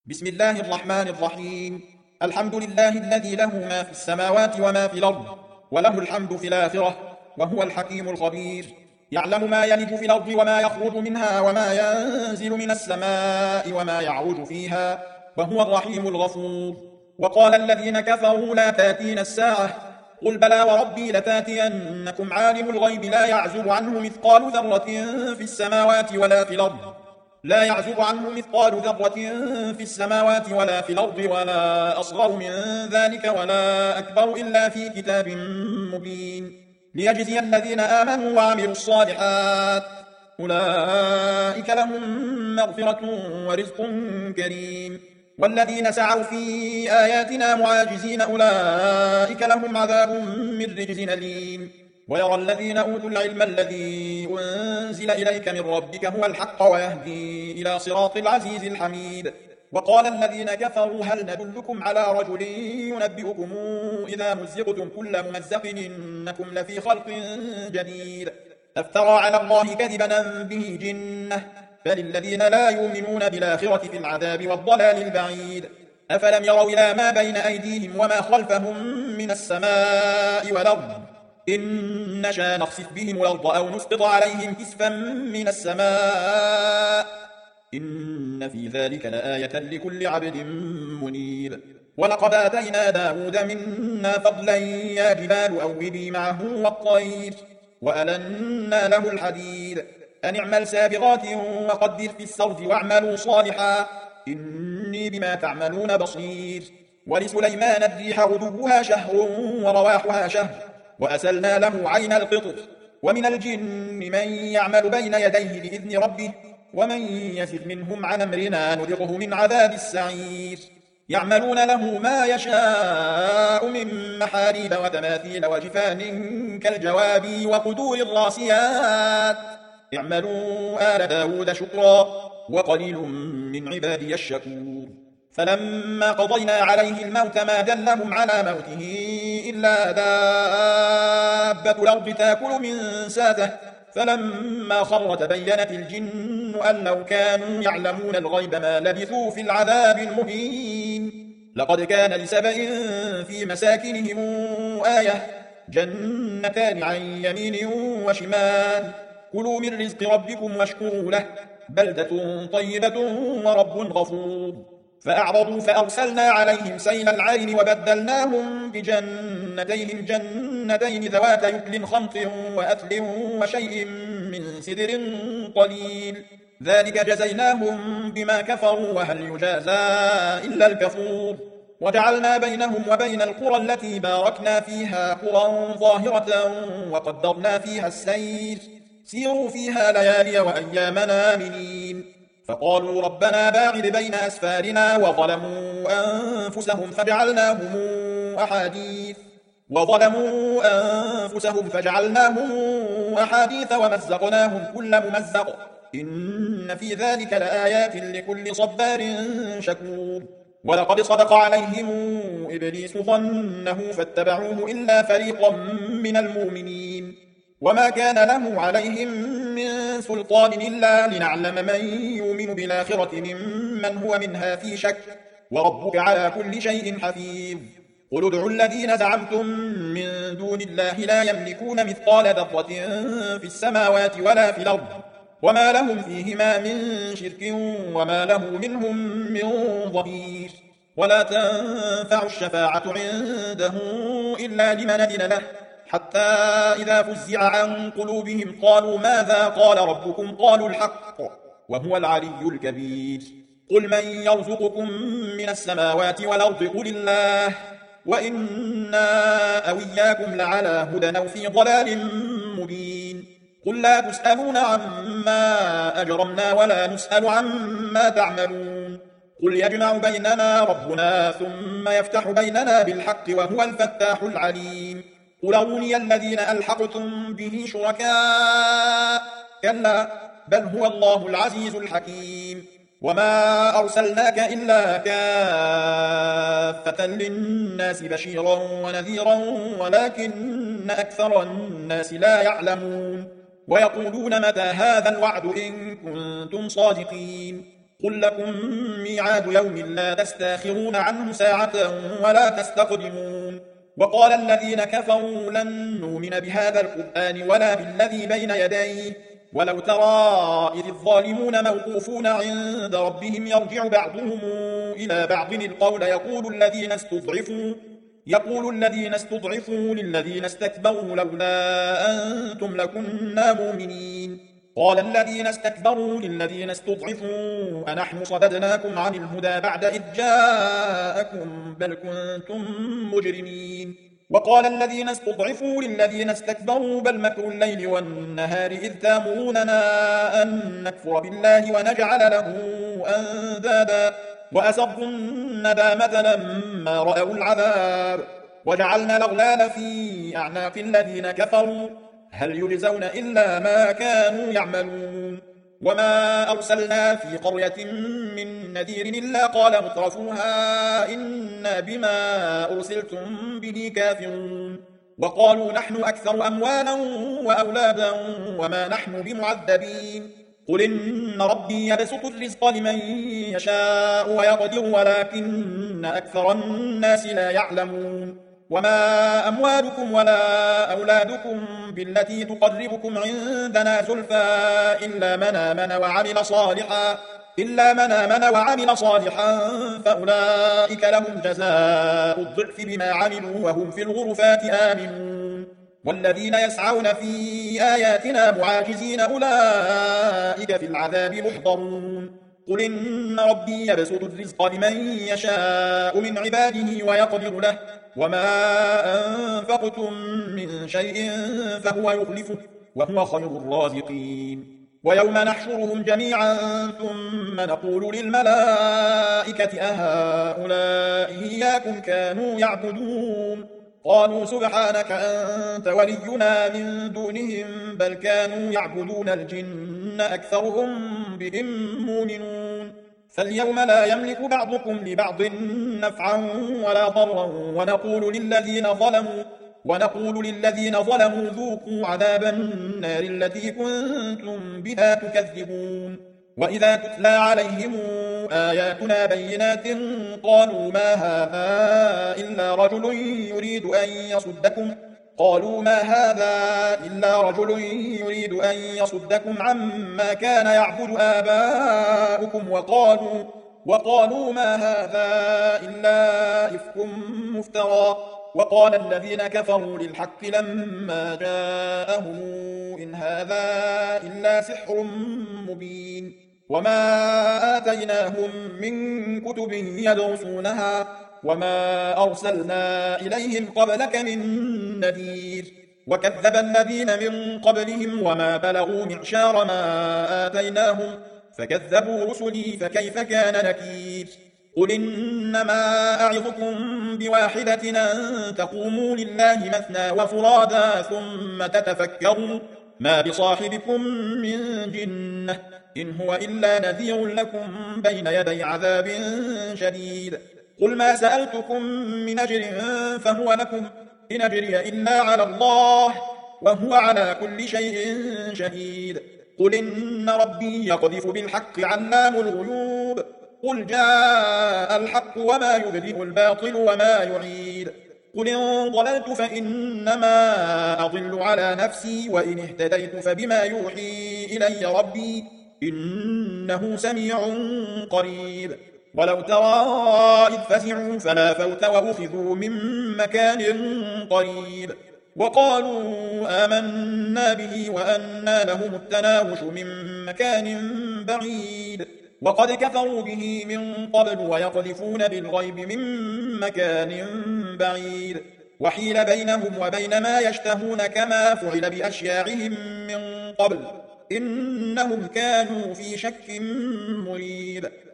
بسم الله الرحمن الرحيم. الحمد لله الذي له ما في السماوات وما في الأرض، وله الحمد في الآخرة، وهو الحكيم الخبير. يعلم ما يلج في الأرض وما يخرج منها وما ينزل من السماء وما يعرج فيها، وهو الرحيم الغفور. وقال الذين كفروا لا تاتين الساعة، قل بلى وربي لتاتينكم عالم الغيب لا يعزب عنه مثقال ذرة في السماوات ولا في الأرض لا يعزب عنه مثقال ذرة في السماوات ولا في الأرض ولا أصغر من ذلك ولا أكبر إلا في كتاب مبين، ليجزي الذين آمنوا وعملوا الصالحات، أولئك لهم مغفرة ورزق كريم. والذين سعوا في آياتنا معاجزين أولئك لهم عذاب من رجز أليم. ويرى الذين أوتوا العلم الذي أنزل إليك من ربك هو الحق ويهدي إلى صراط العزيز الحميد. وقال الذين كفروا هل ندلكم على رجل ينبئكم إذا مزقتم كل ممزق إنكم لفي خلق جديد، أفترى على الله كذبا أم به جنة، فللذين لا يؤمنون بالآخرة في العذاب والضلال البعيد. أفلم يروا إلى ما بين أيديهم وما خلفهم من السماء والأرض، إن نشأ نخسف بهم الأرض أو نسقط عليهم كسفا من السماء، إن في ذلك لآية لكل عبد منيب. ولقد آتينا داود منا فضلا يا جبال أوبي معه والطير وألنا له الحديد أن اعمل سابغات وقدر في السرد واعملوا صالحا إني بما تعملون بصير. ولسليمان الريح غدوها شهر ورواحها شهر وأسلنا له عين القطر. ومن الجن من يعمل بين يديه بإذن ربه ومن يزغ منهم عن أمرنا نذقه من عذاب السعير. يعملون له ما يشاء من محاريب وتماثيل وجفان كالجواب وقدور الراسيات، اعملوا آل داود شكرا وقليل من عبادي الشكور. فلما قضينا عليه الموت ما دلهم على موته إلا دابة الأرض تأكل من ساته، فلما خر تبينت الجن أن لو كانوا يعلمون الغيب ما لبثوا في العذاب المهين. لقد كان لسبإ في مساكنهم آية، جنتان عن يمين وشمال، كلوا من رزق ربكم واشكروا له بلدة طيبة ورب غفور. فأعرضوا فأرسلنا عليهم سيل العين وبدلناهم بجنتين جنتين ذوات يكل خمط وأثل وشيء من سدر قليل، ذلك جزيناهم بما كفروا وهل يجازى إلا الكفور. وجعلنا بينهم وبين القرى التي باركنا فيها قرى ظاهرة وقدرنا فيها السير، سيروا فيها ليالي وأيامنا آمنين. فقالوا ربنا باعد بين أسفارنا وظلموا أنفسهم فجعلناهم أحاديث ومزقناهم كل ممزق، إن في ذلك لآيات لكل صبار شكور. ولقد صدق عليهم إبليس ظنه فاتبعوه إلا فريقا من المؤمنين، وما كان له عليهم من سلطان إلا لنعلم من يؤمن بالآخرة ممن هو منها في شك، وربك على كل شيء حفيظ. قل ادعوا الذين زعمتم من دون الله لا يملكون مثقال ذرة في السماوات ولا في الأرض وما لهم فيهما من شرك وما له منهم من ظهير. ولا تنفع الشفاعة عنده إلا لمن أذن له، حتى إذا فزع عن قلوبهم قالوا ماذا قال ربكم قالوا الحق وهو العلي الكبير. قل من يرزقكم من السماوات والأرض قل الله وإنا أو إياكم لعلى هدى أو في ضلال مبين. قل لا تسألون عما أجرمنا ولا نسأل عما تعملون. قل يجمع بيننا ربنا ثم يفتح بيننا بالحق وهو الفتاح العليم. قل أروني الذين ألحقتم به شركاء، كلا بل هو الله العزيز الحكيم. وما أرسلناك إلا كافة للناس بشيرا ونذيرا ولكن أكثر الناس لا يعلمون. ويقولون متى هذا الوعد إن كنتم صادقين. قل لكم ميعاد يوم لا تستاخرون عنه ساعة ولا تستقدمون. وقال الذين كفروا لن نؤمن بهذا القرآن ولا بالذي بين يديه ولو ترى إذ الظالمون موقوفون عند ربهم يرجع بعضهم إلى بعض القول يقول الذين استضعفوا للذين استكبروا لولا أنتم لكنا مؤمنين. قال الذين استكبروا للذين استضعفوا أنحن صددناكم عن الهدى بعد إذ جاءكم بل كنتم مجرمين. وقال الذين استضعفوا للذين استكبروا بل مكر الليل والنهار إذ تامروننا أن نكفر بالله ونجعل له أندادا وأسروا الندامة لما رأوا العذاب وجعلنا الأغلال في أعناق الذين كفروا هل يجزون إلا ما كانوا يعملون. وما أرسلنا في قرية من نذير إلا قال مترفوها إنا بما أرسلتم به كافرون. وقالوا نحن أكثر أموالا وأولادا وما نحن بمعذبين. قل إن ربي يبسط الرزق لمن يشاء ويقدر ولكن أكثر الناس لا يعلمون. وما أموالكم ولا أولادكم بالتي تقربكم عندنا زلفى إلا من آمن وعمل صالحا فأولئك لهم جزاء الضعف بما عملوا وهم في الغرفات آمنون. والذين يسعون في آياتنا معاجزين أولئك في العذاب محضرون. قل إن ربي يبسط الرزق لمن يشاء من عباده ويقدر له وما أنفقتم من شيء فهو يخلفه وهو خير الرازقين. ويوم نحشرهم جميعا ثم نقول للملائكة أهؤلاء إياكم كانوا يعبدون قالوا سبحانك أنت ولينا من دونهم بل كانوا يعبدون الجن أكثرهم بهم مؤمنون. فاليوم لا يملك بعضكم لبعض نفعا ولا ضرا ونقول للذين ظلموا ذوقوا عذاب النار التي كنتم بها تكذبون. وإذا تتلى عليهم آياتنا بينات قالوا ما هذا إلا رجل يريد أن يصدكم عما كان يعبد آباؤكم وقالوا ما هذا إلا إفك مفترى. وقال الذين كفروا للحق لما جاءهم إن هذا إلا سحر مبين. وما آتيناهم من كتب يدرسونها وما أرسلنا إليهم قبلك من نذير. وكذب الذين من قبلهم وما بلغوا معشار ما آتيناهم فكذبوا رسلي فكيف كان نكير. قل إنما أعظكم بواحدة أن تقوموا لله مثنى وفرادا ثم تتفكروا ما بصاحبكم من جنة إن هو إلا نذير لكم بين يدي عذاب شديد. قل ما سألتكم من أجر فهو لكم إن أجري إلا على الله وهو على كل شيء شهيد. قل إن ربي يقذف بالحق علام الغيوب قل جاء الحق وما يبدئ الباطل وما يعيد. قل إن ضللت فإنما أضل على نفسي وإن اهتديت فبما يوحي إلي ربي إنه سميع قريب. ولو ترى إذ فزعوا فلا فوت وأخذوا من مكان قريب وقالوا آمنا به وأنى لهم التناوش من مكان بعيد وقد كفروا به من قبل ويقذفون بالغيب من مكان بعيد. وحيل بينهم وبين ما يشتهون كما فعل بأشياعهم من قبل إنهم كانوا في شك مريب.